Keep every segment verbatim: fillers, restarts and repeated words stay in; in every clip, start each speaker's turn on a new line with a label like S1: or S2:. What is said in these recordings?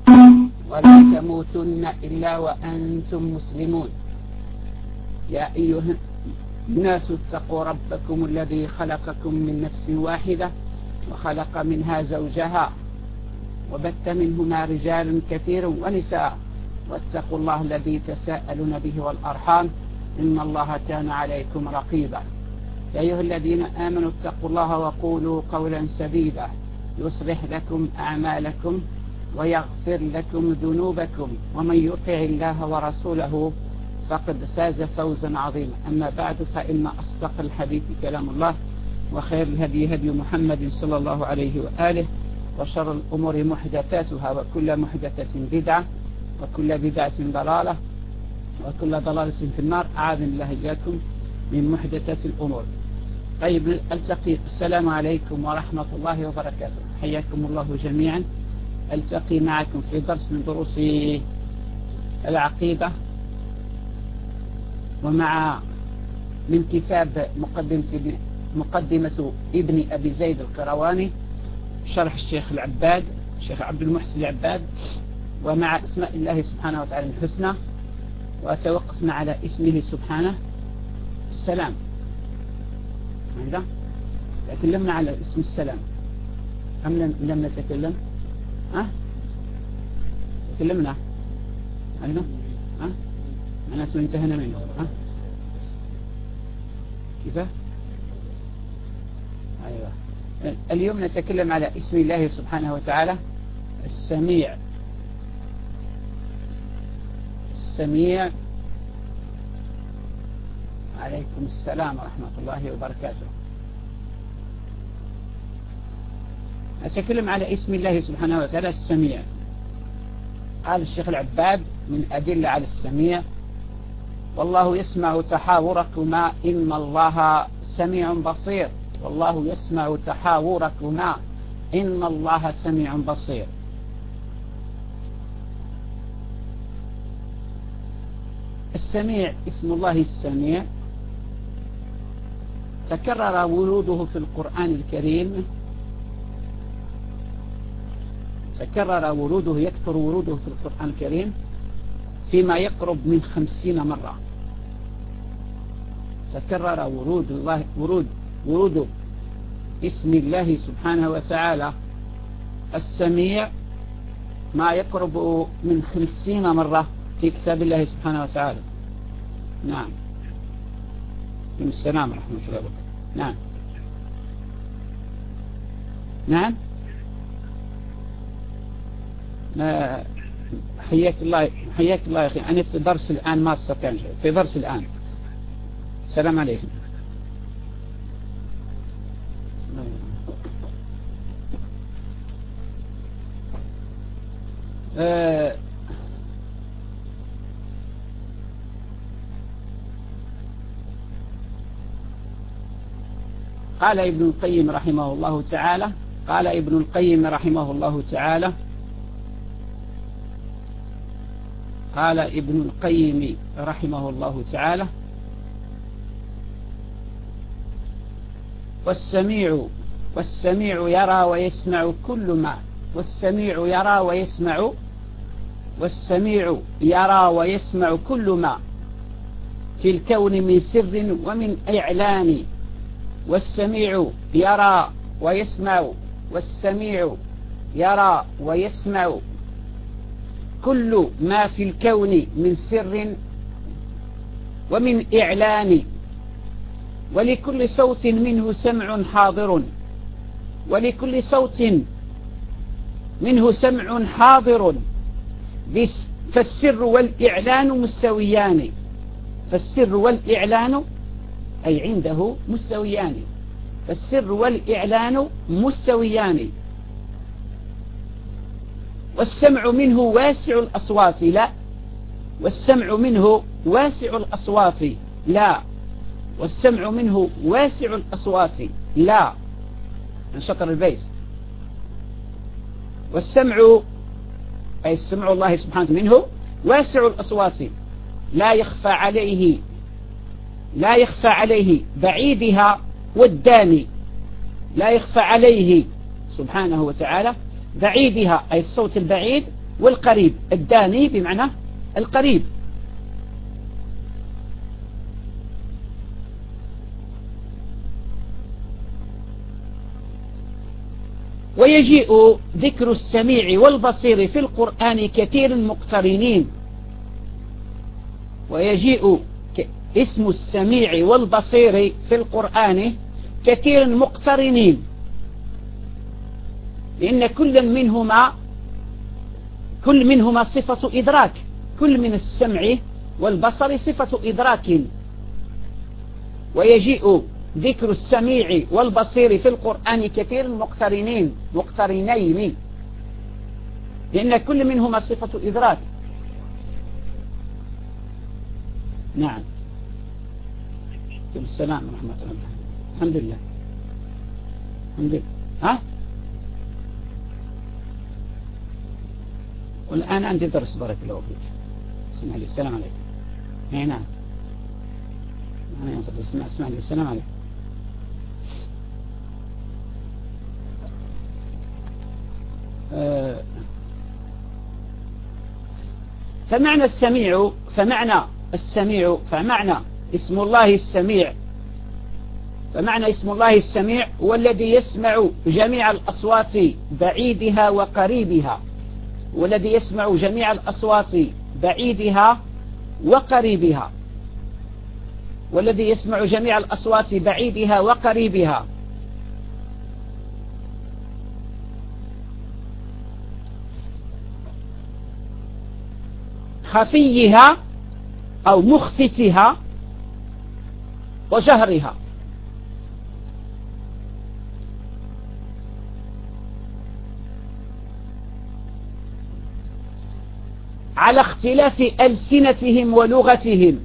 S1: ولا تموتن إلا وأنتم مسلمون. يا أيها الناس اتقوا ربكم الذي خلقكم من نفس واحدة وخلق منها زوجها وبث منهما رجالا كثيرا ونساء واتقوا الله الذي تساءلون به والأرحام إن الله كان عليكم رقيبا. يا أيها الذين آمنوا اتقوا الله وقولوا قولا سديدا يصلح لكم أعمالكم ويغفر لكم ذنوبكم ومن يطع الله ورسوله فقد فاز فوزا عظيما. أما بعد فإن أصدق الحديث كلام الله وخير الهدي هدي محمد صلى الله عليه وآله وشر الأمور محدثاتها وكل محدثة بدعة وكل بدعة ضلالة وكل ضلالة في النار. أعاذنا الله إياكم من محدثات الأمور. طيب ألتقي. السلام عليكم ورحمة الله وبركاته. حياكم الله جميعا. ألتقي معكم في درس من دروس العقيدة ومع من كتاب مقدمة مقدمة ابن أبي زيد القرواني شرح الشيخ العباد الشيخ عبد المحسن العباد ومع اسماء الله سبحانه وتعالى الحسنى. وتوقفنا على اسمه سبحانه السلام. هذا تكلمنا على اسم السلام أم لم, لم نتكلم؟ ها؟ تكلمنا عنه؟ ها؟ معناته انتهينا منه. ها؟ كيف؟ أيوة. اليوم نتكلم على اسم الله سبحانه وتعالى السميع. السميع. عليكم السلام ورحمة الله وبركاته. أتكلم على اسم الله سبحانه وتعالى السميع. قال الشيخ العباد من أدلة على السميع: والله يسمع تحاوركما إن الله سميع بصير. والله يسمع تحاوركما إن الله سميع بصير. السميع اسم الله السميع تكرر وروده في القرآن الكريم. تكرر وروده يكثر وروده في القرآن الكريم فيما يقرب من خمسين مرة. تكرر ورود الله ورود ورود اسم الله سبحانه وتعالى السميع ما يقرب من خمسين مرة في كتاب الله سبحانه وتعالى. نعم. من السلام ورحمة الله وبركاته. نعم نعم. حياك الله حياك الله يا أخي. أنا في درس الآن ما أستطيع في درس الآن. السلام عليكم. أه قال ابن القيم رحمه الله تعالى قال ابن القيم رحمه الله تعالى قال ابن القيم رحمه الله تعالى والسميع والسميع يرى ويسمع كل ما والسميع يرى ويسمع والسميع يرى ويسمع كل ما في الكون من سر ومن إعلان. والسميع يرى ويسمع والسميع يرى ويسمع كل ما في الكون من سر ومن إعلان. ولكل صوت منه سمع حاضر ولكل صوت منه سمع حاضر فالسر والإعلان مستويان. فالسر والإعلان أي عنده مستويان. فالسر والإعلان مستويان. والسمع منه واسع الأصوات لا والسمع منه واسع الأصوات لا والسمع منه واسع الأصوات لا. من شطر البيت. والسمع أي السمع الله سبحانه منه واسع الأصوات لا يخفى عليه لا يخفى عليه بعيدها والداني. لا يخفى عليه سبحانه وتعالى بعيدها أي الصوت البعيد والقريب. الداني بمعنى القريب. ويجيء ذكر السميع والبصير في القرآن كثير مقترنين. ويجيء اسم السميع والبصير في القرآن كثير مقترنين، لأن كل منهما كل منهما صفة إدراك. كل من السمع والبصر صفة إدراك. ويجيء ذكر السميع والبصير في القرآن كثير مقترنين مقترنين لأن كل منهما صفة إدراك. نعم. السلام ورحمة الله. الحمد لله. الحمد لله. ها؟ والآن عندي درس بارك الله فيك. اسمع لي. السلام عليكم. اي نعم. أنا اسمع اسمع لي. السلام عليكم. أه فمعنى السميع فمعنى السميع فمعنى اسم الله السميع فمعنى اسم الله السميع هو الذي يسمع جميع الأصوات بعيدها وقريبها. والذي يسمع جميع الأصوات بعيدها وقريبها. والذي يسمع جميع الأصوات بعيدها وقريبها. خفيها أو مخفتها وجهرها. على اختلاف ألسنتهم ولغتهم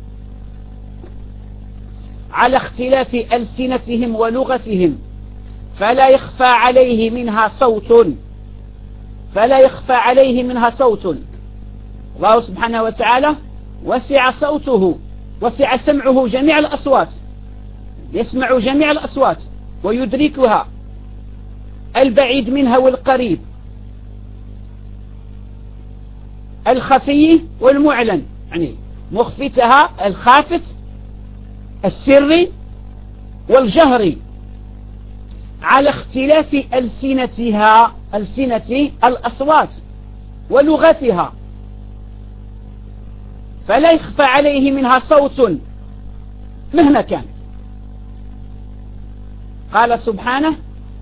S1: على اختلاف ألسنتهم ولغتهم فلا يخفى عليه منها صوت فلا يخفى عليه منها صوت. الله سبحانه وتعالى وسع صوته وسع سمعه جميع الأصوات، يسمع جميع الأصوات ويدركها، البعيد منها والقريب، الخفي والمعلن، يعني مخفتها الخافت السري والجهري، على اختلاف ألسنتها ألسنة الأصوات ولغتها، فلا يخفى عليه منها صوت مهما كان. قال سبحانه: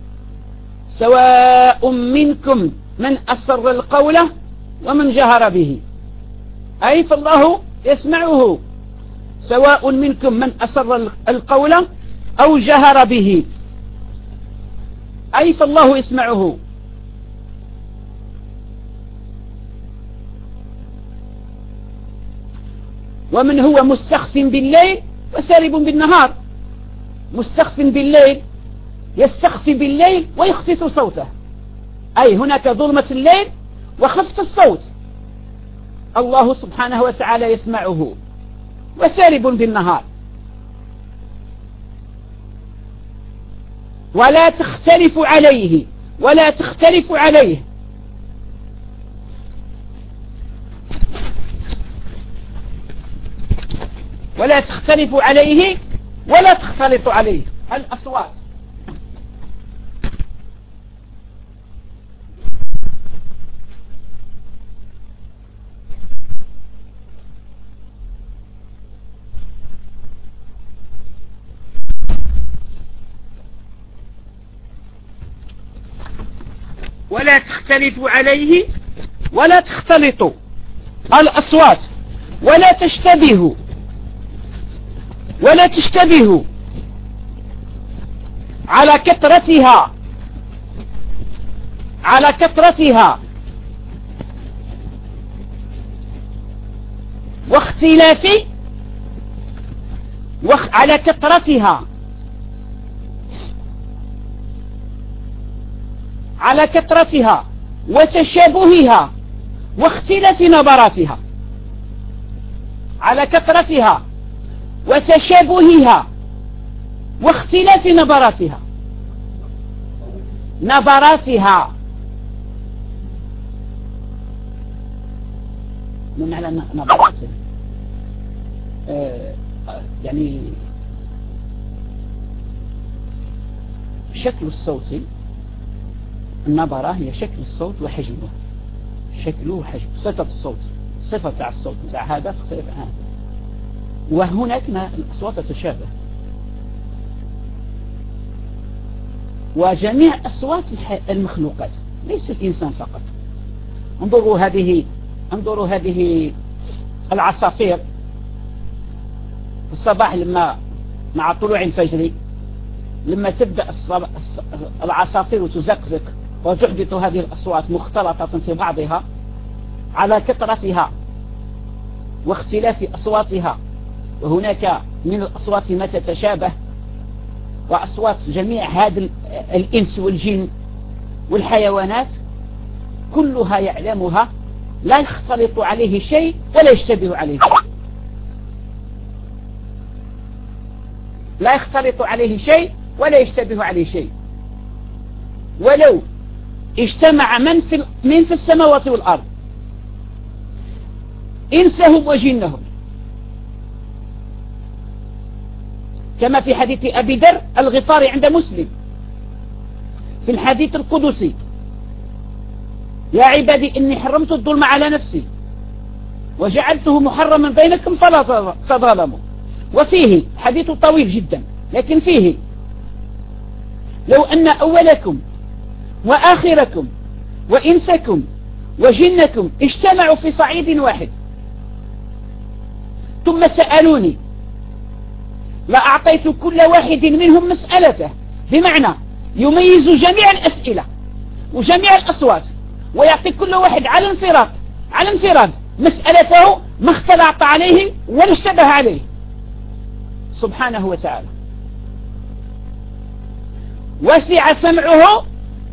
S1: سواء منكم من أسر القول ومن جهر به، أي فالله يسمعه، سواء منكم من أسر القول أو جهر به، أي فالله يسمعه. ومن هو مستخف بالليل وسارب بالنهار، مستخف بالليل يستخفي بالليل ويخفت صوته، أي هناك ظلمة الليل وخفت الصوت، الله سبحانه وتعالى يسمعه، وسارب بالنهار. ولا تختلف عليه ولا تختلف عليه ولا تختلف عليه ولا تختلط عليه الأصوات. ولا تختلف عليه ولا تختلط الأصوات، ولا تشتبه ولا تشتبه على كثرتها على كثرتها واختلاف وخ على كثرتها على كثرتها وتشابهها واختلاف نبراتها، على كثرتها وتشابهها واختلاف نبراتها نبراتها من معنى نبرات آه يعني شكل الصوت. النبرة هي شكل الصوت وحجمه، شكله وحجمه، صفة الصوت، صفة تاع الصوت تاع هذا تختلف عن هذا. وهناك الأصوات تتشابه، وجميع أصوات المخلوقات ليس الإنسان فقط. انظروا هذه انظروا هذه العصافير في الصباح لما مع طلوع الفجر لما تبدأ العصافير تزقزق وتحدث هذه الأصوات مختلطة في بعضها على كثرتها واختلاف أصواتها، وهناك من الأصوات ما تتشابه، وأصوات جميع هذا الإنس والجن والحيوانات كلها يعلمها، لا يختلط عليه شيء ولا يشتبه عليه شيء، لا يختلط عليه شيء ولا يشتبه عليه شيء. ولو اجتمع من في, من في السماوات والأرض إنسهم وجنهم، كما في حديث أبي ذر الغفاري عند مسلم في الحديث القدسي: يا عبادي إني حرمت الظلم على نفسي وجعلته محرما بينكم فلا تظلموا. وفيه حديث طويل جدا، لكن فيه: لو أن أولكم وآخركم وإنسكم وجنكم اجتمعوا في صعيد واحد ثم سألوني لأعطيت كل واحد منهم مسألته، بمعنى يميز جميع الأسئلة وجميع الأصوات ويعطي كل واحد على انفراد على انفراد مسألته، ما اختلط عليه ولا اشتبه عليه سبحانه وتعالى. وسع سمعه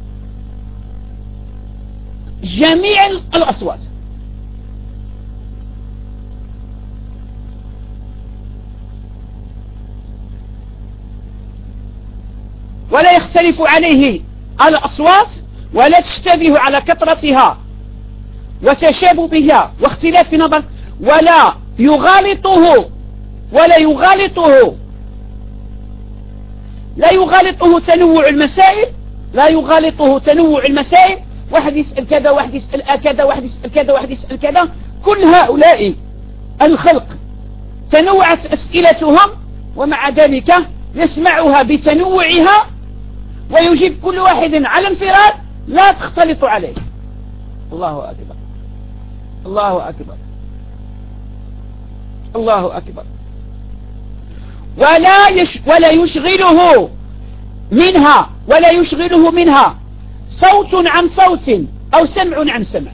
S1: جميع الأصوات، ولا يختلف عليه الأصوات ولا تشتبه على كثرتها وتشابهها واختلاف نظر، ولا يغالطه ولا يغالطه لا يغالطه تنوع المسائل لا يغالطه تنوع المسائل واحد يسأل كذا واحد يسأل كذا واحد يسأل كذا واحد يسأل كذا. كل هؤلاء الخلق تنوعت أسئلتهم، ومع ذلك يسمعها بتنوعها ويجيب كل واحد على انفراد لا تختلط عليه. الله أكبر الله أكبر الله أكبر. ولا يش ولا يشغله منها ولا يشغله منها صوت عن صوت أو سمع عن سمع.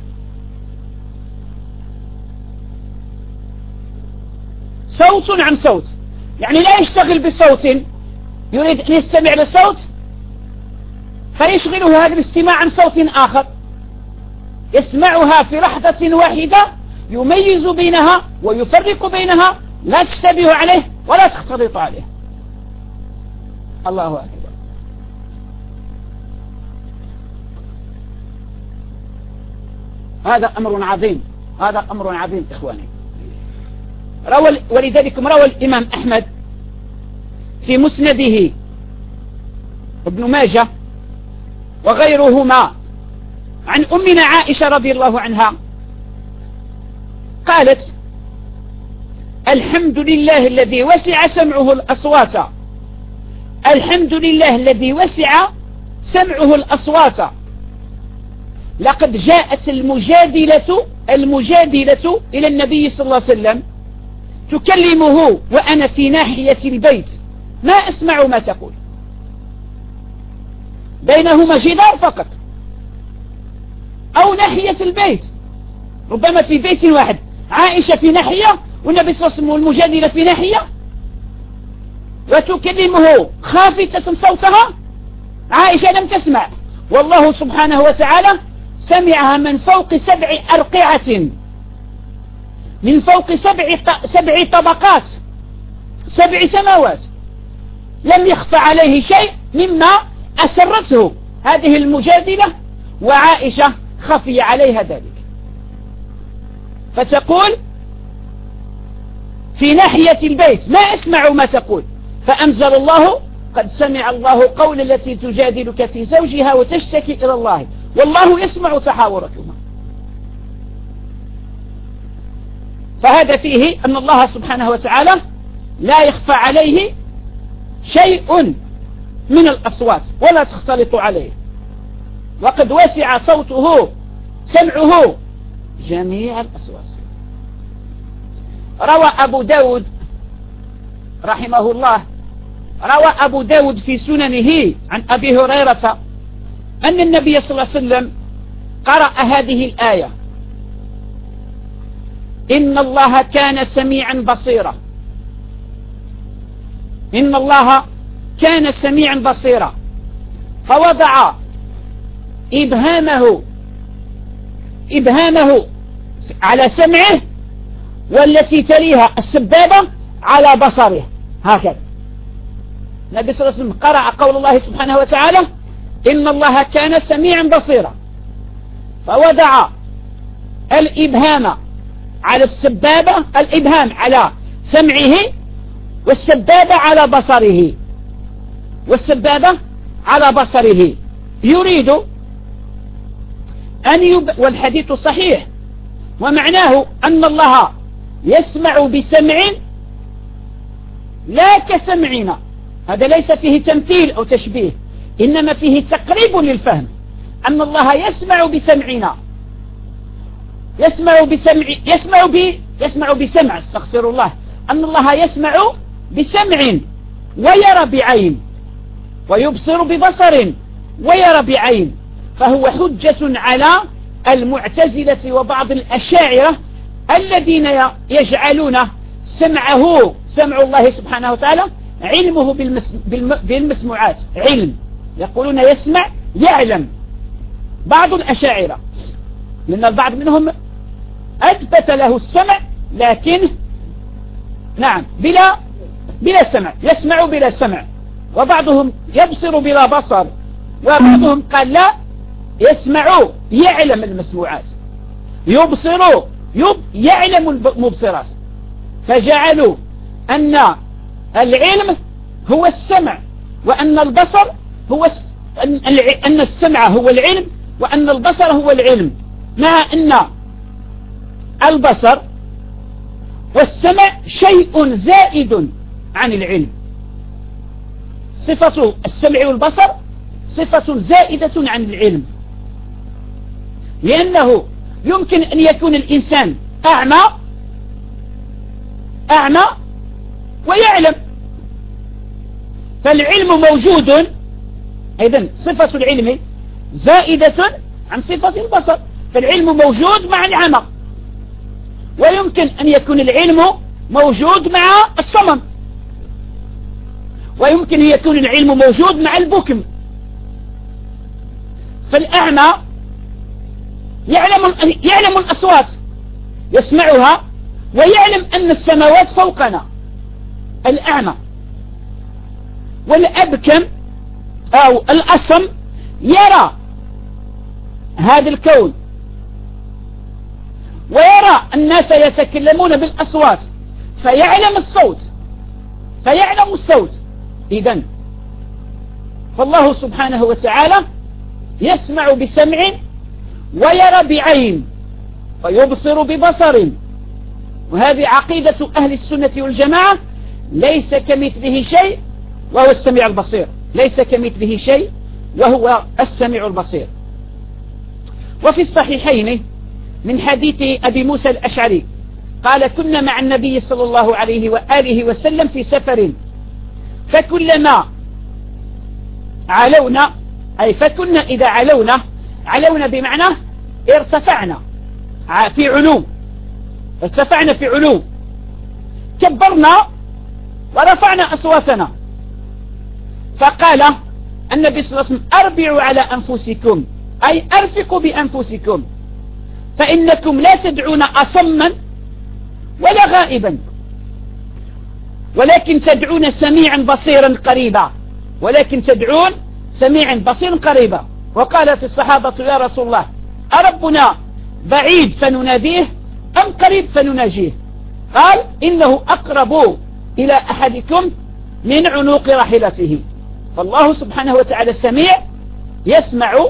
S1: صوت عن صوت يعني لا يشتغل بصوت يريد أن يستمع لصوت فيشغله هذا الاستماع عن صوت آخر، يسمعها في لحظة واحدة يميز بينها ويفرق بينها، لا تشتبه عليه ولا تختلط عليه. الله أكبر. هذا أمر عظيم هذا أمر عظيم إخواني. روى ولذلك روى الإمام أحمد في مسنده ابن ماجه وغيرهما عن أمنا عائشة رضي الله عنها قالت: الحمد لله الذي وسع سمعه الأصوات الحمد لله الذي وسع سمعه الأصوات لقد جاءت المجادلة المجادلة إلى النبي صلى الله عليه وسلم تكلمه وأنا في ناحية البيت ما أسمع ما تقول، بينهما جدار فقط أو ناحية البيت، ربما في بيت واحد، عائشة في ناحية والنبي صلى الله عليه وسلم والمجادلة في ناحية، وتكلمه خافتة صوتها. عائشة لم تسمع، والله سبحانه وتعالى سمعها من فوق سبع أرقعة، من فوق سبع سبع طبقات، سبع سماوات، لم يخفى عليه شيء مما أسرته هذه المجادلة، وعائشة خفي عليها ذلك. فتقول في ناحية البيت ما أسمع ما تقول، فأنزل الله قد سمع الله قول التي تجادلك في زوجها وتشتكي إلى الله والله يسمع تحاوركما. فهذا فيه أن الله سبحانه وتعالى لا يخفى عليه شيء من الأصوات ولا تختلط عليه، وقد وسع صوته سمعه جميع الأصوات. روى أبو داود رحمه الله روى أبو داود في سننه عن أبي هريرة أن النبي صلى الله عليه وسلم قرأ هذه الآية: إن الله كان سميعا بصيرا، إن الله كان سميعا بصيرا، فوضع إبهامه إبهامه على سمعه والتي تليها السبابة على بصره، هكذا. النبي صلى الله عليه وسلم قرأ قول الله سبحانه وتعالى: إن الله كان سميعا بصيرا، فوضع الإبهام على السبابة، الإبهام على سمعه والسبابة على بصره، والسبابة على بصره، يريد أن يب... والحديث صحيح، ومعناه أن الله يسمع بسمع لا كسمعنا. هذا ليس فيه تمثيل أو تشبيه، إنما فيه تقريب للفهم، أن الله يسمع بسمعنا، يسمع بسمع يسمع ب يسمع بسمع استغفر الله أن الله يسمع بسمع ويرى بعين ويبصر ببصر ويرى بعين. فهو حجة على المعتزلة وبعض الأشاعرة الذين يجعلون سمعه سمع الله سبحانه وتعالى علمه بالمسموعات، علم، يقولون يسمع يعلم. بعض الأشاعرة، لأن البعض منهم أثبت له السمع لكن نعم بلا بلا سمع، يسمع بلا سمع، وبعضهم يبصر بلا بصر، وبعضهم قال لا، يسمع يعلم المسموعات، يبصر يب يعلم المبصرات، فجعلوا أن العلم هو السمع، وأن البصر هو أن السمع هو العلم، وأن البصر هو العلم، مع أن البصر والسمع شيء زائد عن العلم. صفة السمع والبصر صفة زائدة عن العلم، لأنه يمكن أن يكون الإنسان أعمى أعمى ويعلم، فالعلم موجود، إذن صفة العلم زائدة عن صفة البصر، فالعلم موجود مع العمى، ويمكن أن يكون العلم موجود مع الصمم، ويمكن أن يكون العلم موجود مع البكم. فالأعمى يعلم يعلم الأصوات يسمعها ويعلم أن السماوات فوقنا، الأعمى. والأبكم أو الأصم يرى هذا الكون ويرى الناس يتكلمون بالأصوات فيعلم الصوت فيعلم الصوت إذن فالله سبحانه وتعالى يسمع بسمع ويرى بعين ويبصر ببصر. وهذه عقيدة أهل السنة والجماعة، ليس كمثله شيء وهو السميع البصير، ليس كمثله شيء وهو السميع البصير. وفي الصحيحين من حديث أبي موسى الأشعري قال: كنا مع النبي صلى الله عليه وآله وسلم في سفر، فكلما علونا، أي فكنا إذا علونا، علونا بمعنى ارتفعنا في علو، ارتفعنا في علو، كبرنا ورفعنا أصواتنا، فقال النبي صلى الله عليه وسلم: أربعوا على أنفسكم، أي أرفقوا بأنفسكم، فإنكم لا تدعون أصما ولا غائبا، ولكن تدعون سميعا بصيرا قريبا، ولكن تدعون سميعا بصيرا قريبا. وقالت الصحابة: يا رسول الله، أربنا بعيد فنناديه أم قريب فنناجيه؟ قال إنه أقرب إلى أحدكم من عنق راحلته. فالله سبحانه وتعالى سميع يسمع،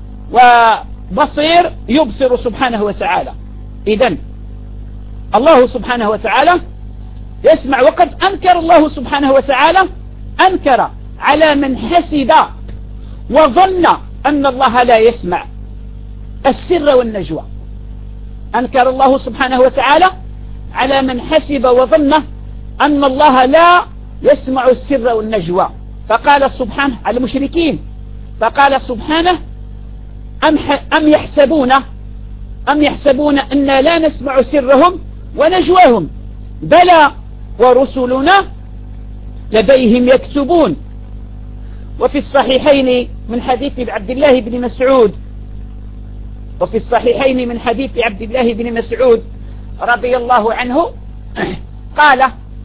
S1: وبصير يبصر سبحانه وتعالى. إذن الله سبحانه وتعالى يسمع. وقد أنكر الله سبحانه وتعالى أنكر على من حسب وظن أن الله لا يسمع السر والنجوى. أنكر الله سبحانه وتعالى على من حسب وظن أن الله لا يسمع السر والنجوى، فقال سبحانه على المشركين، فقال سبحانه أم, أم يحسبون أم يحسبون أن لا نسمع سرهم ونجواهم بلى ورسلنا لديهم يكتبون. وفي الصحيحين من حديث عبد الله بن مسعود وفي الصحيحين من حديث عبد الله بن مسعود رضي الله عنه قال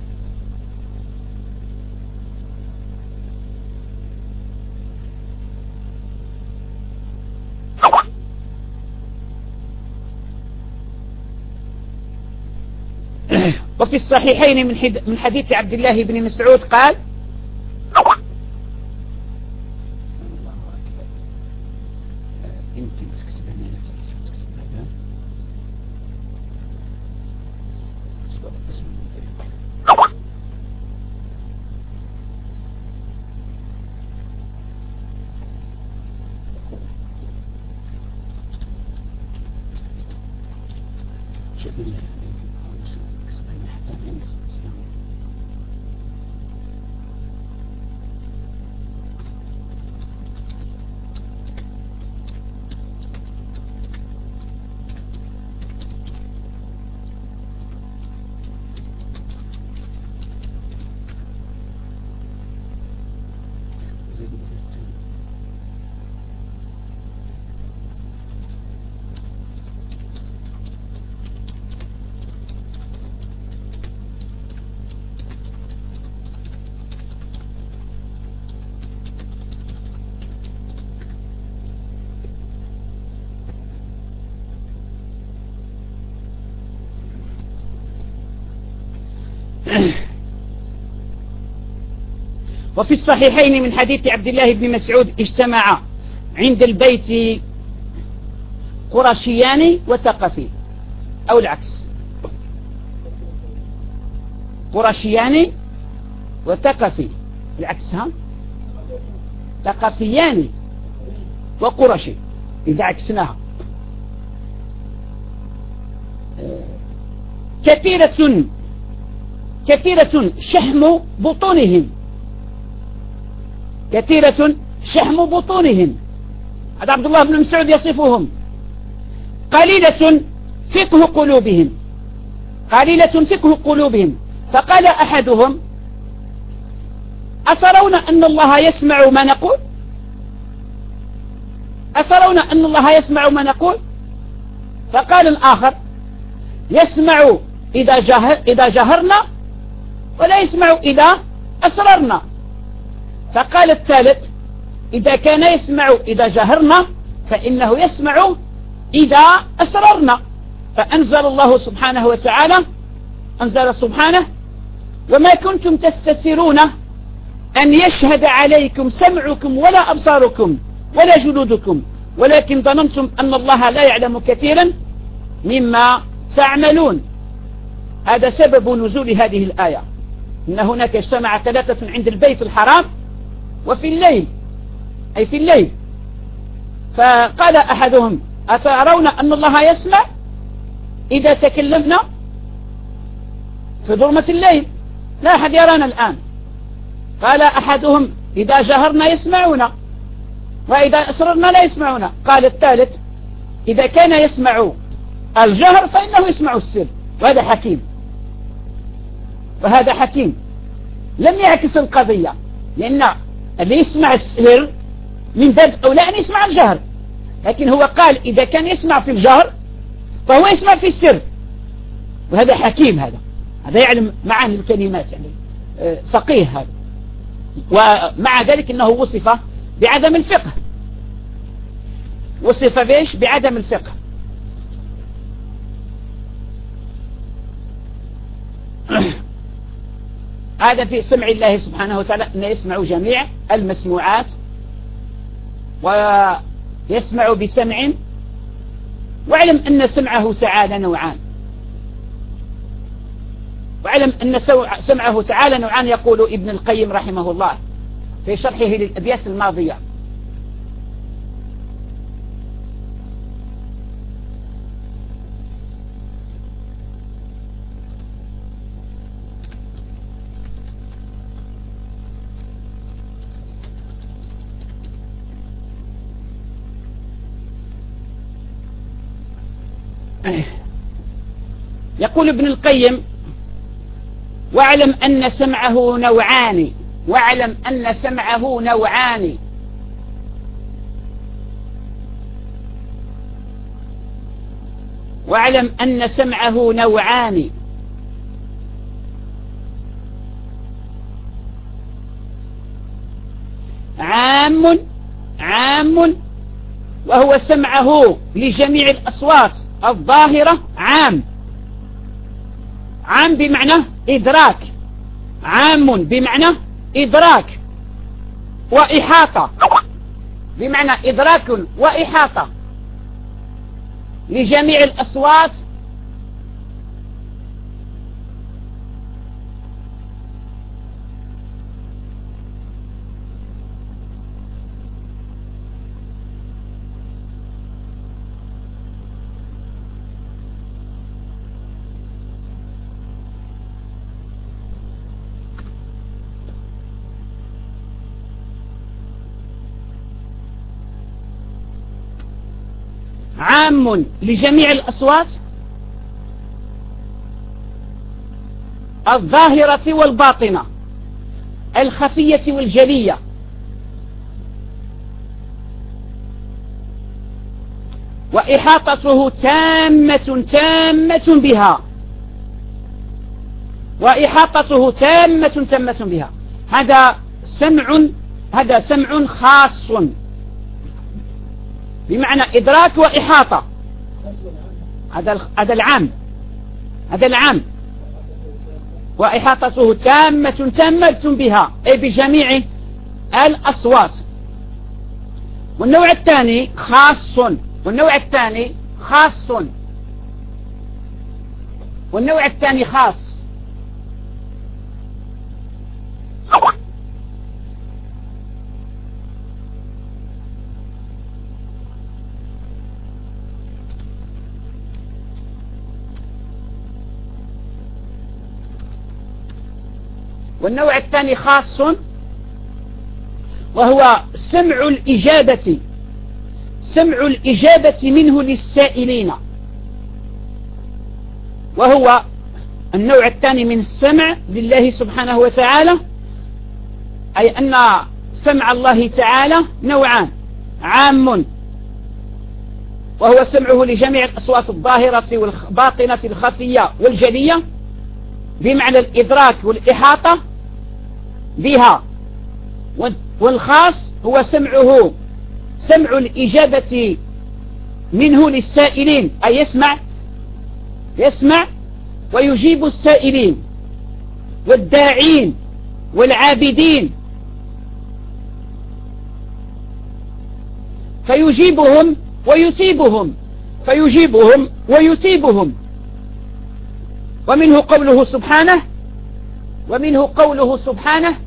S1: وفي الصحيحين من حديث عبد الله بن مسعود قال وفي الصحيحين من حديث عبد الله بن مسعود اجتمع عند البيت قرشيان وثقفي، أو العكس، قرشيان وثقفي، العكس، ها، ثقفيان وقرشي إذا عكسناها. كثيرة كثيرة شحم بطونهم كثيرة شحم بطونهم هذا عبد الله بن مسعود يصفهم. قليلة فقه قلوبهم قليلة فقه قلوبهم فقال أحدهم أترون أن الله يسمع ما نقول أترون أن الله يسمع ما نقول فقال الآخر يسمع إذا, جهر إذا جهرنا ولا يسمع إذا أسررنا. فقال الثالث إذا كان يسمع إذا جهرنا فإنه يسمع إذا أسررنا. فأنزل الله سبحانه وتعالى أنزل سبحانه وما كنتم تستترون أن يشهد عليكم سمعكم ولا أبصاركم ولا جلودكم ولكن ظننتم أن الله لا يعلم كثيرا مما تعملون. هذا سبب نزول هذه الآية، إن هناك اجتمع ثلاثة عند البيت الحرام وفي الليل أي في الليل، فقال أحدهم أترون أن الله يسمع إذا تكلمنا في ظلمة الليل لا أحد يرانا الآن. قال أحدهم إذا جهرنا يسمعنا وإذا أسررنا لا يسمعنا. قال الثالث إذا كان يسمع الجهر فإنه يسمع السر. وهذا حكيم وهذا حكيم لم يعكس القضية، لأن اللي يسمع السر من باب أولى أن يسمع الجهر، لكن هو قال إذا كان يسمع في الجهر فهو يسمع في السر. وهذا حكيم، هذا هذا يعلم معاني الكلمات، يعني فقيه هذا. ومع ذلك أنه وصف بعدم الفقه، وصف بيش بعدم الفقه. هذا في سمع الله سبحانه وتعالى أن يسمع جميع المسموعات، ويسمع بسمع. واعلم أن سمعه تعالى نوعان، واعلم أن سمعه تعالى نوعان، يقول ابن القيم رحمه الله في شرحه للأبيات الماضية. يقول ابن القيم: واعلم أن سمعه نوعان، واعلم أن سمعه نوعان، واعلم أن سمعه نوعان، عام عام وهو سمعه لجميع الأصوات الظاهرة، عام عام بمعنى إدراك، عام بمعنى إدراك، وإحاطة بمعنى إدراك وإحاطة لجميع الأصوات عام لجميع الأصوات الظاهرة والباطنة، الخفية والجلية، وإحاطته تامة تامة بها، وإحاطته تامة تامة بها. هذا سمع هذا سمع خاص بمعنى إدراك وإحاطة. هذا هذا العام هذا العام وإحاطته تامة تامة بها، أي بجميع الأصوات. والنوع الثاني خاص والنوع الثاني خاص والنوع الثاني خاص والنوع الثاني خاص وهو سمع الإجابة سمع الإجابة منه للسائلين. وهو النوع الثاني من السمع لله سبحانه وتعالى، أي أن سمع الله تعالى نوعان: عام وهو سمعه لجميع الأصوات الظاهرة والباطنة الخفية والجلية بمعنى الإدراك والإحاطة بها، والخاص هو سمعه سمع الإجابة منه للسائلين، أي يسمع يسمع ويجيب السائلين والداعين والعابدين، فيجيبهم ويثيبهم فيجيبهم ويثيبهم. ومنه قوله سبحانه ومنه قوله سبحانه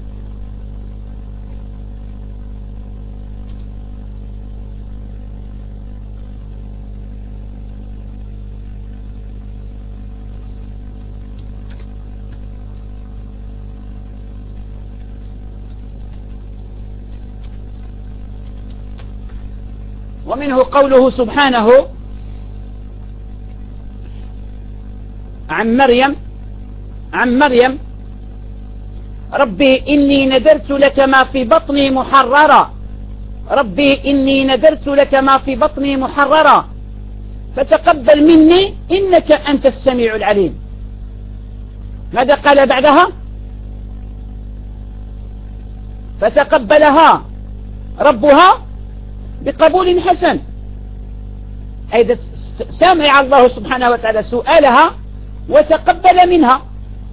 S1: ومنه قوله سبحانه عن مريم عن مريم ربي إني نذرت لك ما في بطني محررا ربي إني نذرت لك ما في بطني محررا فتقبل مني إنك أنت السميع العليم. ماذا قال بعدها؟ فتقبلها ربها بقبول حسن، أي سمع الله سبحانه وتعالى سؤالها وتقبل منها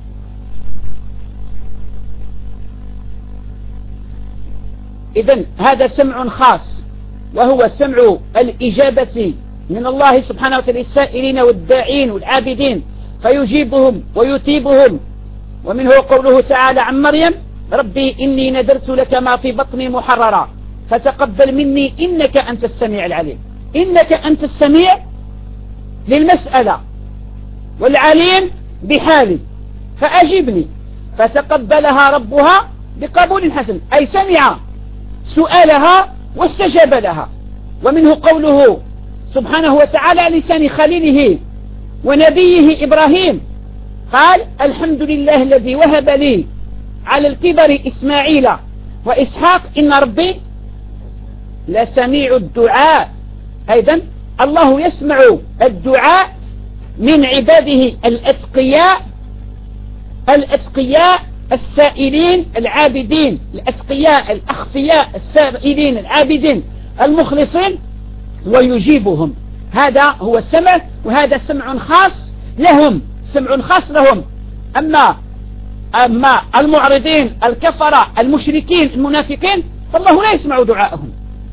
S1: إذن هذا سمع خاص، وهو سمع الإجابة من الله سبحانه وتعالى السائلين والداعين والعابدين فيجيبهم ويتيبهم. ومنه قوله تعالى عن مريم: ربي إني نذرت لك ما في بطني محررا فتقبل مني إنك أنت السميع العليم. إنك أنت السميع للمسألة والعليم بحالي فأجبني، فتقبلها ربها بقبول حسن، أي سمع سؤالها واستجاب لها. ومنه قوله سبحانه وتعالى على لسان خليله ونبيه إبراهيم قال: الحمد لله الذي وهب لي على الكبر إسماعيل وإسحاق إن ربي لسميع الدعاء. أيضا الله يسمع الدعاء من عباده الأتقياء الأتقياء السائلين العابدين، الأتقياء الأخفياء السائلين العابدين المخلصين، ويجيبهم. هذا هو السمع، وهذا سمع خاص لهم، سمع خاص لهم. أما أما المعرضين الكفرة المشركين المنافقين فالله لا يسمع دعاءهم،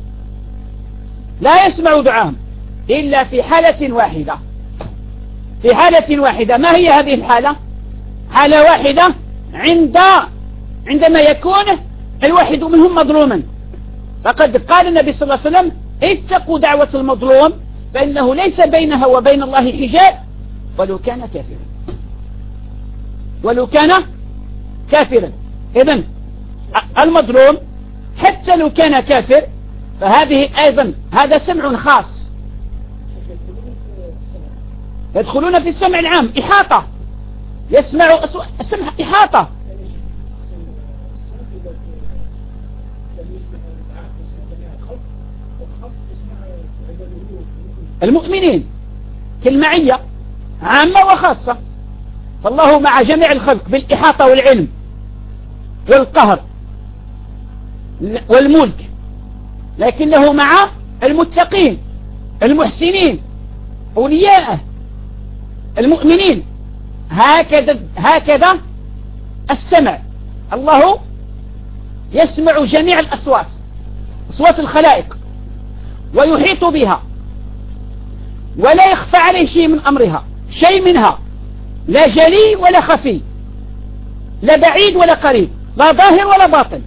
S1: لا يسمع دعاءهم إلا في حالة واحدة، في حالة واحدة. ما هي هذه الحالة؟ حالة واحدة عند عندما يكون الواحد منهم مظلوما. فقد قال النبي صلى الله عليه وسلم: اتقوا دعوة المظلوم فإنه ليس بينها وبين الله حجاب ولو كان كافرا، ولو كان كافرا. إذن المظلوم حتى لو كان كافر فهذه أيضا هذا سمع خاص، يدخلون في السمع العام، إحاطة، يسمع السمع إحاطة. المؤمنين كالمعية عامة وخاصة، فالله مع جميع الخلق بالإحاطة والعلم والقهر والملك، لكنه مع المتقين المحسنين أولياءه المؤمنين. هكذا هكذا السمع، الله يسمع جميع الأصوات، أصوات الخلائق، ويحيط بها ولا يخفى عليه شيء من أمرها، شيء منها، لا جلي ولا خفي، لا بعيد ولا قريب، لا ظاهر ولا باطن،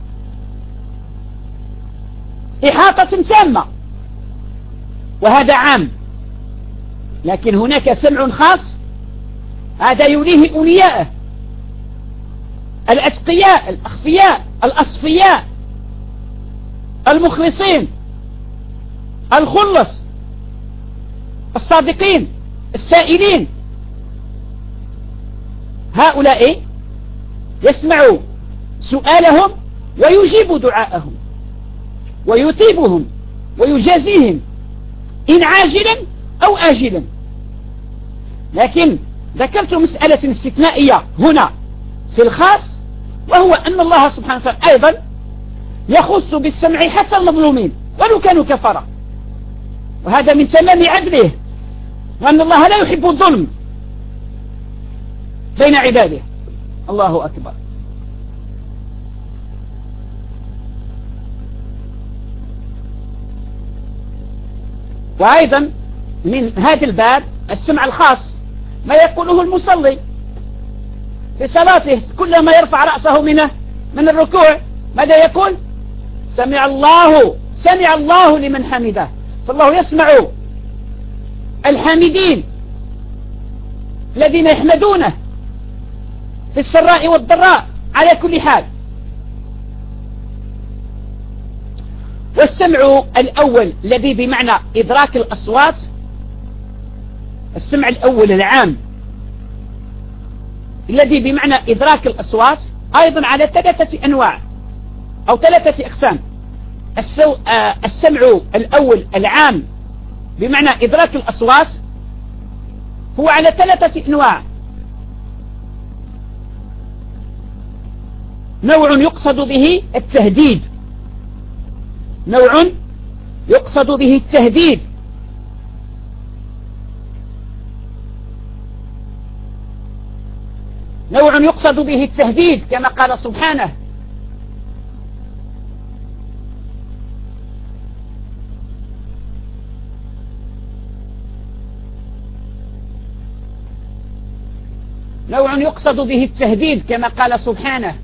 S1: إحاطة تامة. وهذا عام. لكن هناك سمع خاص، هذا يليه أولياءه الأتقياء الأخفياء الأصفياء المخلصين الخلص الصادقين السائلين. هؤلاء يسمع سؤالهم ويجيب دعاءهم ويتيبهم ويجازيهم إن عاجلا أو آجلا. لكن ذكرت مسألة استثنائية هنا في الخاص، وهو أن الله سبحانه وتعالى أيضا يخص بالسمع حتى المظلومين ولو كانوا كفرة، وهذا من تمام عدله، وأن الله لا يحب الظلم بين عباده. الله أكبر. وأيضا من هذا الباب السمع الخاص ما يقوله المصلي في صلاته، كلما يرفع رأسه منه من الركوع ماذا يقول؟ سمع الله سمع الله لمن حمده. فالله يسمع الحامدين الذين يحمدونه في السراء والضراء على كل حال. والسمع الأول الذي بمعنى إدراك الأصوات، السمع الأول العام الذي بمعنى إدراك الأصوات أيضا على ثلاثة أنواع أو ثلاثة أقسام. السمع الأول العام بمعنى إدراك الأصوات هو على ثلاثة أنواع. نوع يقصد به التهديد، نوع يقصد به التهديد، نوع يقصد به التهديد كما قال سبحانه: نوع يقصد به التهديد كما قال سبحانه: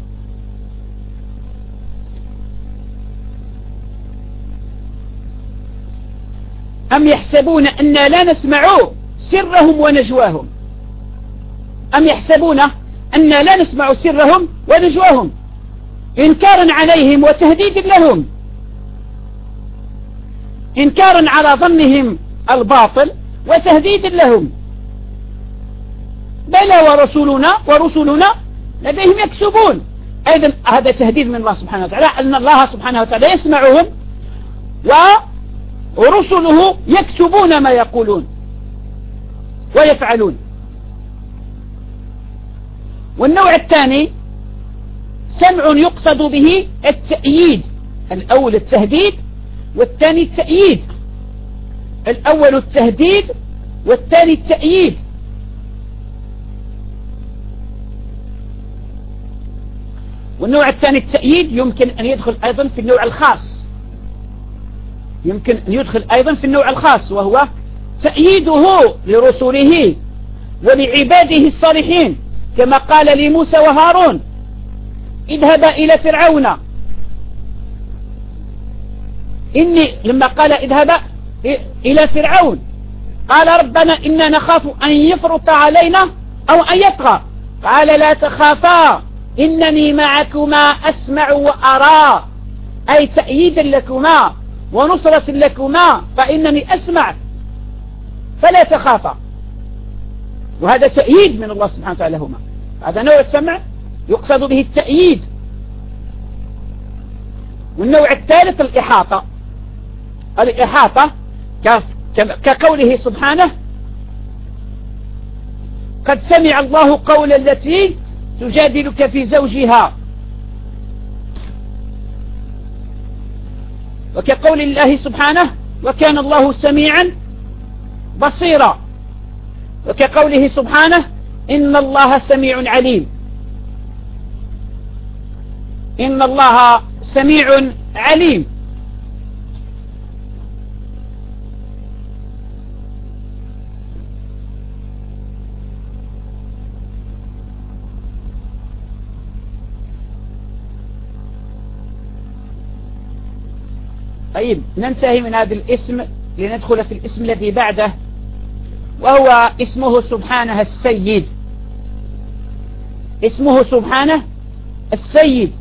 S1: أم يحسبون أننا لا نسمع سرهم ونجواهم. أم يحسبون أننا لا نسمع سرهم ونجواهم، إنكارا عليهم وتهديد لهم، إنكارا على ظنهم الباطل وتهديد لهم. بلى ورسولنا ورسلنا لديهم يكتبون. أيضا هذا تهديد من الله سبحانه وتعالى، أن الله سبحانه وتعالى يسمعهم ورسله يكتبون ما يقولون ويفعلون. والنوع الثاني سمع يقصد به التأييد. الأول التهديد والثاني التأييد. الأول التهديد والثاني التأييد. والنوع الثاني التأييد يمكن أن يدخل أيضا في النوع الخاص، يمكن أن يدخل أيضا في النوع الخاص، وهو تأييده لرسله ولعباده الصالحين، كما قال لموسى وهارون: اذهبا إلى فرعون إني، لما قال اذهبا إلى فرعون قال: ربنا إنا نخاف أن يفرط علينا أو أن يطغى. قال: لا تخافا إنني معكما أسمع وأرى، أي تأييدا لكما ونصرة لكما، فإنني أسمع فلا تخافا. وهذا تأييد من الله سبحانه وتعالى لهما. هذا نوع السمع يقصد به التأييد. والنوع الثالث الإحاطة. الإحاطة كقوله سبحانه: قد سمع الله قول التي تجادلك في زوجها، وكقول الله سبحانه: وكان الله سميعا بصيرا، وكقوله سبحانه: إن الله سميع عليم. إن الله سميع عليم. طيب، ننتهي من هذا الاسم لندخل في الاسم الذي بعده، وهو اسمه سبحانه السيد. اسمه سبحانه السيد.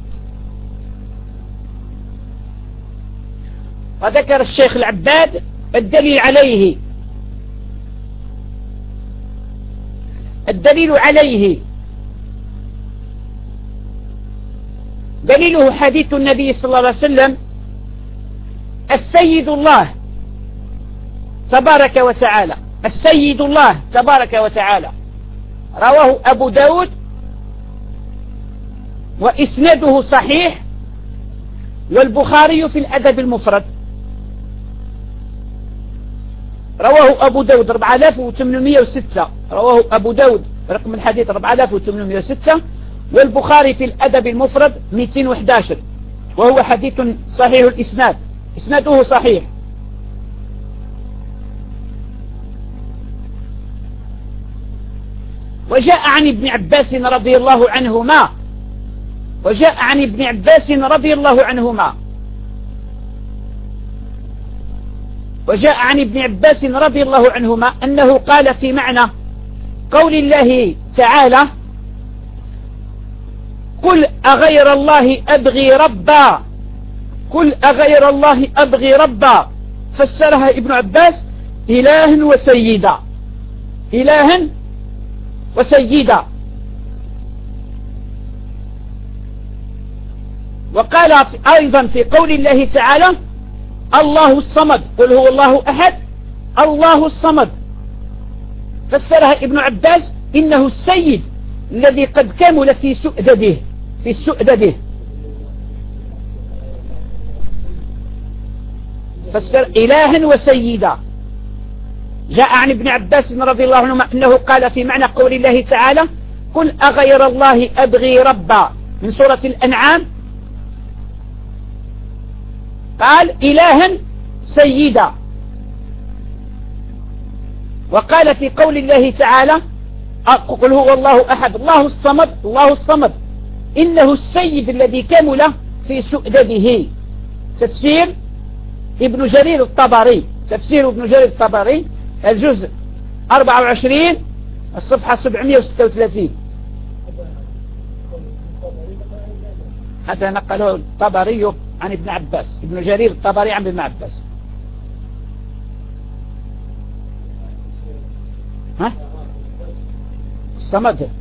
S1: وذكر الشيخ العباد الدليل عليه. الدليل عليه دليله حديث النبي صلى الله عليه وسلم: السيد الله تبارك وتعالى. السيد الله تبارك وتعالى. رواه أبو داود وإسناده صحيح، والبخاري في الأدب المفرد. رواه أبو داود أربعة آلاف وثمانمائة وستة. رواه أبو داود رقم الحديث أربعة آلاف وثمانمائة وستة، والبخاري في الأدب المفرد مئتين وأحد عشر، وهو حديث صحيح الإسناد، إسناده صحيح. وجاء عن ابن عباس رضي الله عنهما وجاء عن ابن عباس رضي الله عنهما وجاء عن ابن عباس رضي الله عنهما أنه قال في معنى قول الله تعالى: قل أغير الله أبغي ربا، قل أغير الله أبغي ربا، فسرها ابن عباس: إله وسيدا، إله وسيدا. وقال أيضا في قول الله تعالى: الله الصمد، قل هو الله أحد الله الصمد، فسرها ابن عباس: إنه السيد الذي قد كمل في سؤدده في سؤدده فسر إلها وسيدا. جاء عن ابن عباس رضي الله عنهما أنه قال في معنى قول الله تعالى: قل أغير الله أبغي ربا، من سورة الأنعام، قال إلها سيدا. وقال في قول الله تعالى: قل هو الله أحد الله الصمد الله الصمد إنه السيد الذي كمل في سؤدده. تفسير ابن جرير الطبري تفسير ابن جرير الطبري الجزء أربعة وعشرين الصفحة سبعمائة وستة وثلاثين. هذا نقله الطبري عن ابن عباس ابن جرير الطبري عن ابن عباس. ها الصمد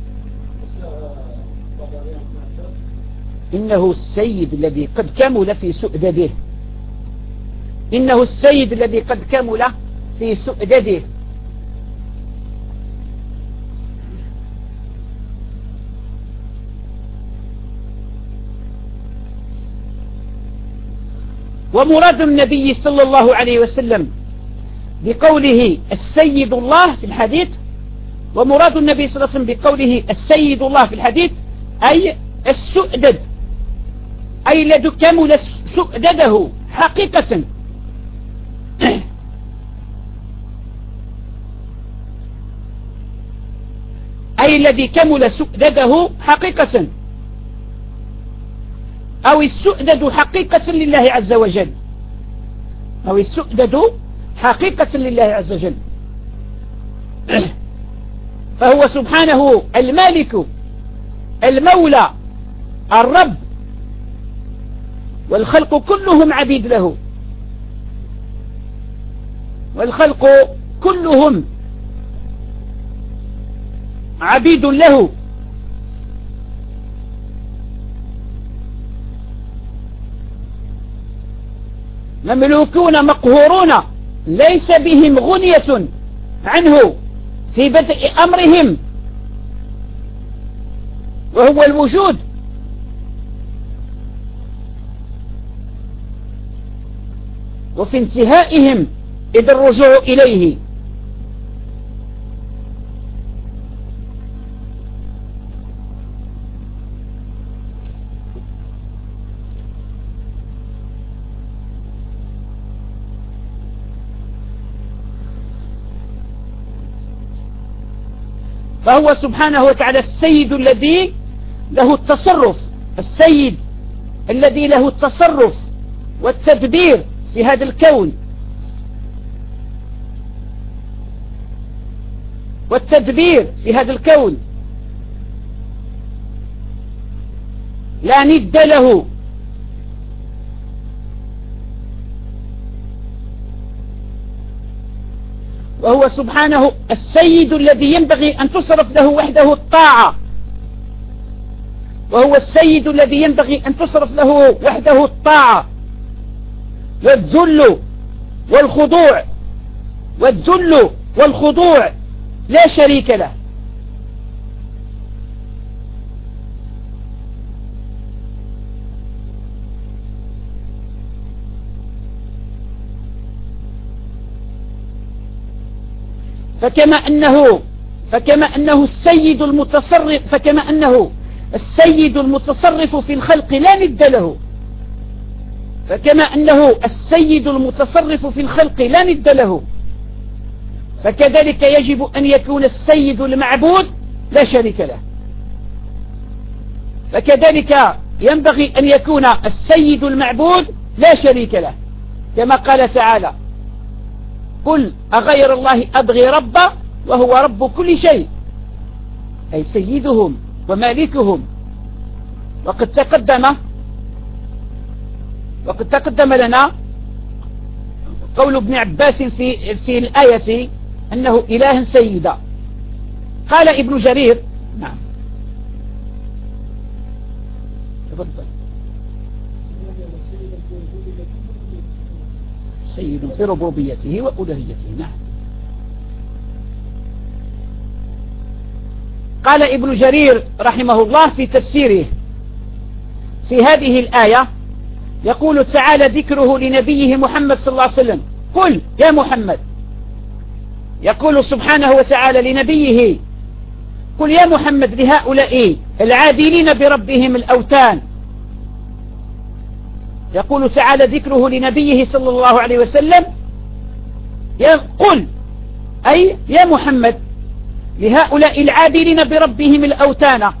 S1: إنه السيد الذي قد كمل في سؤدده إنه السيد الذي قد كمل في سؤدده. ومراد النبي صلى الله عليه وسلم بقوله السيد الله في الحديث ومراد النبي صلى الله عليه وسلم بقوله السيد الله في الحديث أي السؤدد أي الذي كمل سؤدده حقيقة. أي الذي كمل سؤدده حقيقة أو السؤدد حقيقة لله عز وجل أو السؤدد حقيقة لله عز وجل. فهو سبحانه المالك المولى الرب والخلق كلهم عبيد له والخلق كلهم عبيد له. مملوكون مقهورون ليس بهم غنية عنه في بدء أمرهم وهو الوجود وفي انتهائهم إذ الرجوع إليه. فهو سبحانه وتعالى السيد الذي له التصرف السيد الذي له التصرف والتدبير في هذا الكون والتدبير في هذا الكون لا ند له. وهو سبحانه السيد الذي ينبغي أن تصرف له وحده الطاعة وهو السيد الذي ينبغي أن تصرف له وحده الطاعة والذل والخضوع والذل والخضوع لا شريك له. فكما أنه فكما أنه السيد المتصرف فكما أنه السيد المتصرف في الخلق لا ند له فكما أنه السيد المتصرف في الخلق لا ند له فكذلك يجب أن يكون السيد المعبود لا شريك له. فكذلك ينبغي أن يكون السيد المعبود لا شريك له كما قال تعالى قل أغير الله أبغي ربا وهو رب كل شيء أي سيدهم ومالكهم. وقد تقدم وقد تقدم لنا قول ابن عباس في في الآية أنه إله سيدا. قال ابن جرير نعم تفضل سيد في ربوبيته وألوهيته. نعم قال ابن جرير رحمه الله في تفسيره في هذه الآية يقول تعالى ذكره لنبيه محمد صلى الله عليه وسلم قل يا محمد. يقول سبحانه وتعالى لنبيه قل يا محمد لهؤلاء العادلين بربهم الأوثان. يقول تعالى ذكره لنبيه صلى الله عليه وسلم قل أي يا محمد لهؤلاء العابرين بربهم الأوثان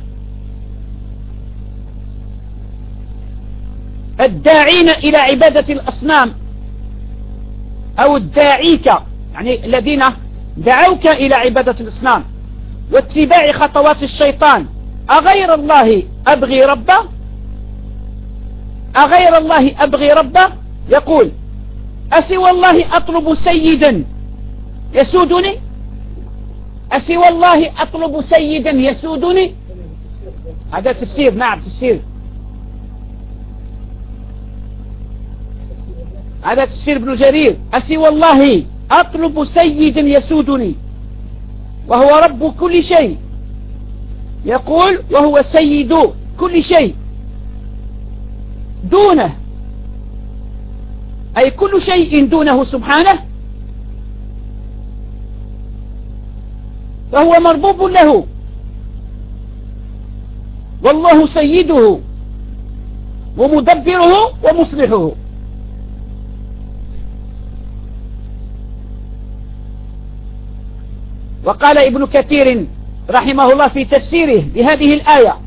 S1: الداعين إلى عبادة الأصنام أو الداعيك يعني الذين دعوك إلى عبادة الأصنام واتباع خطوات الشيطان، أغير الله أبغي ربه أغير الله أبغي ربه يقول أسوى الله أطلب سيدا يسودني أسوى الله أطلب سيدا يسودني. هذا تفسير، نعم تفسير، هذا تفسير ابن جرير. أسوى الله أطلب سيدا يسودني وهو رب كل شيء، يقول وهو سيد كل شيء دونه، أي كل شيء دونه سبحانه فهو مربوب له، والله سيده ومدبره ومصلحه. وقال ابن كثير رحمه الله في تفسيره لهذه الآية،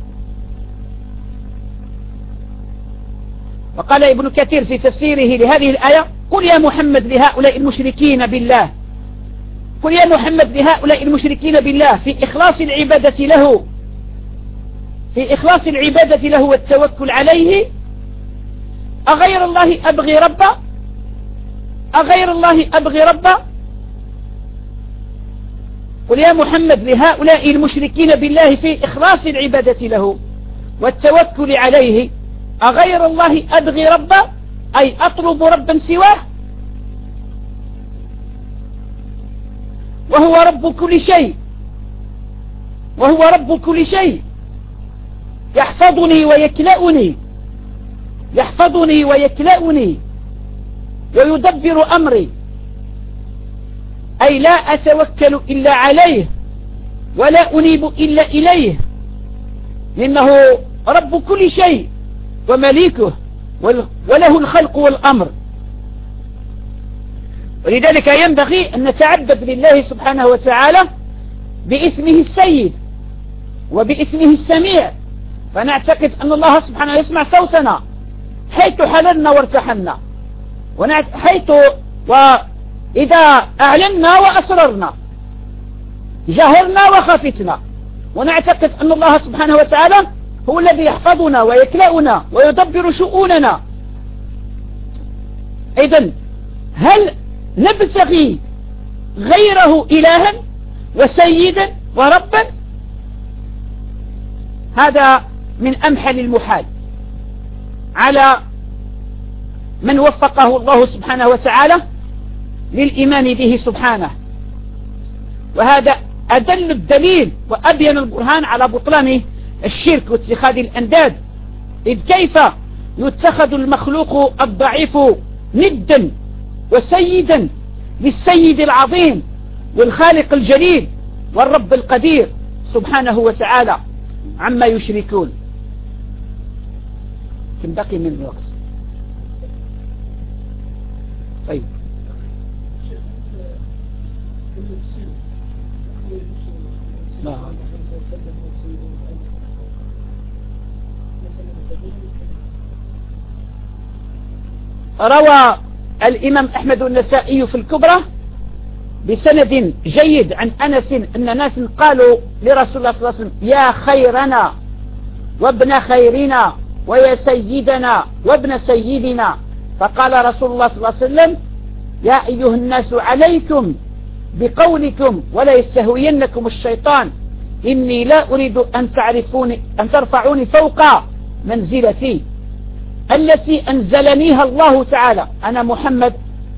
S1: وقال ابن كثير في تفسيره لهذه الآية قل يا محمد لهؤلاء المشركين بالله قل يا محمد لهؤلاء المشركين بالله في إخلاص العبادة له في إخلاص العبادة له والتوكل عليه، أغير الله أبغي ربا أغير الله أبغي ربا قل يا محمد لهؤلاء المشركين بالله في إخلاص العبادة له والتوكل عليه، أغير الله أبغي ربا أي أطلب ربا سواه وهو رب كل شيء وهو رب كل شيء يحفظني ويكلأني يحفظني ويكلأني ويدبر أمري، أي لا أتوكل إلا عليه ولا أنيب إلا إليه، لأنه رب كل شيء ومليكه وله الخلق والأمر. ولذلك ينبغي أن نتعبد لله سبحانه وتعالى باسمه السيد وباسمه السميع، فنعتقد أن الله سبحانه يسمع صوتنا حيث حللنا وارتحلنا، حيث وإذا أعلنا وأسررنا جاهرنا وخفتنا، ونعتقد أن الله سبحانه وتعالى هو الذي يحفظنا ويكلأنا ويدبر شؤوننا. إذن هل نبتغي غيره إلها وسيدا وربا؟ هذا من أمحل المحال على من وفقه الله سبحانه وتعالى للإيمان به سبحانه، وهذا أدل الدليل وأبين البرهان على بطلان الشرك واتخاذ الأنداد. إذ كيف يتخذ المخلوق الضعيف ندا وسيدا للسيد العظيم والخالق الجليل والرب القدير سبحانه وتعالى عما يشركون. كم بقي من الوقت؟ طيب لا. روى الإمام أحمد النسائي في الكبرى بسند جيد عن أنس أن ناس قالوا لرسول الله صلى الله عليه وسلم يا خيرنا وابن خيرنا ويا سيدنا وابن سيدنا، فقال رسول الله صلى الله عليه وسلم يا أيها الناس عليكم بقولكم ولا يستهوينكم الشيطان، إني لا أريد أن تعرفوني أن ترفعوني فوق منزلتي التي أنزلنيها الله تعالى. أنا محمد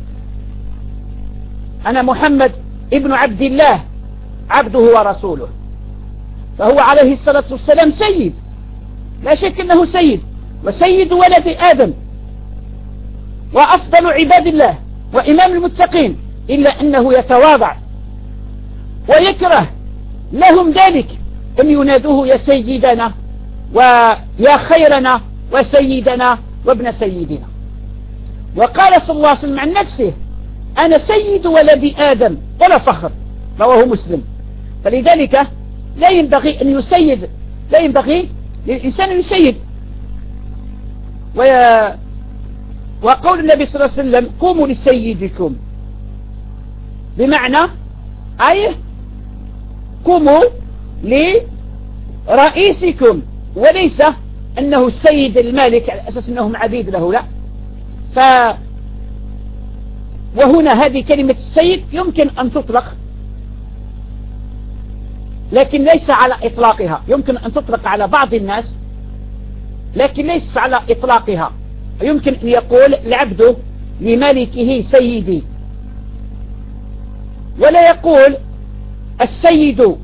S1: أنا محمد ابن عبد الله عبده ورسوله، فهو عليه الصلاة والسلام سيد، لا شك أنه سيد وسيد ولد آدم وأفضل عباد الله وإمام المتقين، إلا أنه يتواضع ويكره لهم ذلك أن ينادوه يا سيدنا ويا خيرنا وسيدنا وابن سيدنا. وقال صلى الله عليه وسلم عن نفسه أنا سيد ولد آدم ولا فخر، رواه مسلم. فلذلك لا ينبغي أن يسيد، لا ينبغي للإنسان أن يسيد. وقول النبي صلى الله عليه وسلم قوموا لسيدكم، بمعنى أي قوموا لرئيسكم، وليس أنه السيد المالك على أساس أنهم عبيد له، لا. ف وهنا هذه كلمة السيد يمكن أن تطلق، لكن ليس على إطلاقها. يمكن أن تطلق على بعض الناس لكن ليس على إطلاقها. يمكن أن يقول العبد لملكه سيدي، ولا يقول السيد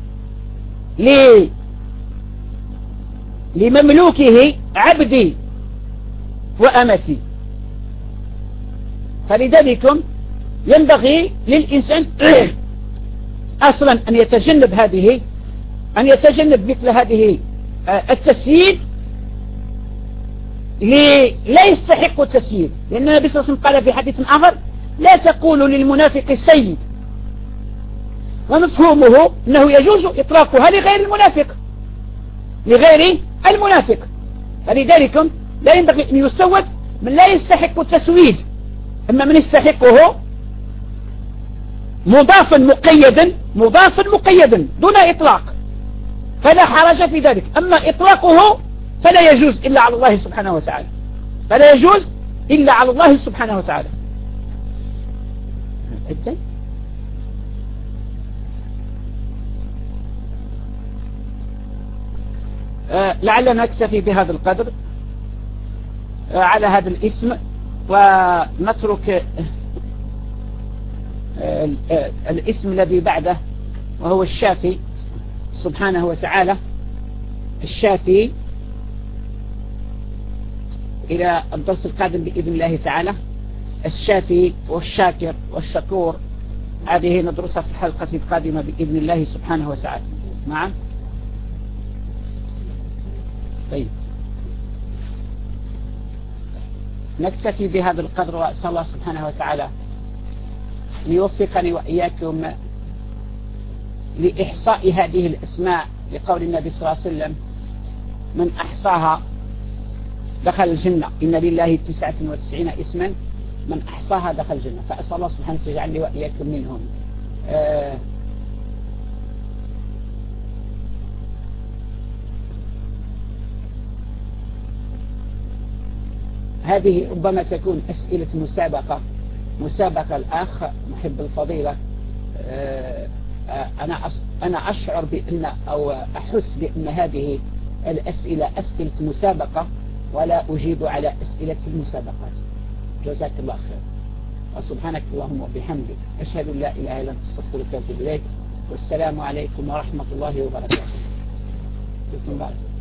S1: لمملوكه عبدي وأمتي. فلذلك ينبغي للإنسان أصلا أن يتجنب هذه أن يتجنب مثل هذه التسييد لا يستحق التسييد، لأن النبي صلى الله عليه وسلم قال في حديث آخر لا تقولوا للمنافق السيد، ومفهومه أنه يجوز إطلاقها لغير المنافق لغير المنافق. فلذلك لا ينبغي أن يسود من لا يستحق التسويد، أما من يستحقه مضافا مقيدا مضافا مقيدا دون إطلاق فلا حرج في ذلك. أما إطلاقه فلا يجوز إلا على الله سبحانه وتعالى، فلا يجوز إلا على الله سبحانه وتعالى. آه لعلنا نكتفي بهذا القدر آه على هذا الاسم، ونترك آه آه الاسم الذي بعده وهو الشافي سبحانه وتعالى. الشافي إلى الدرس القادم بإذن الله تعالى. الشافي والشاكر والشكور هذه ندرسها في الحلقة القادمة بإذن الله سبحانه وتعالى. نعم. طيب نكتفي بهذا القدر، وأسأل الله سبحانه وتعالى أن يوفقني وإياكم لإحصاء هذه الأسماء، لقول النبي صلى الله عليه وسلم من أحصاها دخل الجنة، إن لله تسعة وتسعين اسما من أحصاها دخل الجنة. فأسأل الله سبحانه وتعالى يجعلني وإياكم منهم. آه هذه ربما تكون أسئلة مسابقة مسابقة الأخ محب الفضيلة. آه أنا أنا أشعر بأن أو أحس بأن هذه الأسئلة أسئلة مسابقة، ولا أجيب على أسئلة المسابقات. جزاك الله خير، وسبحانك اللهم وبحمدك أشهد أن لا إله إلا أنت أستغفرك وأتوب إليك، والسلام عليكم ورحمة الله وبركاته.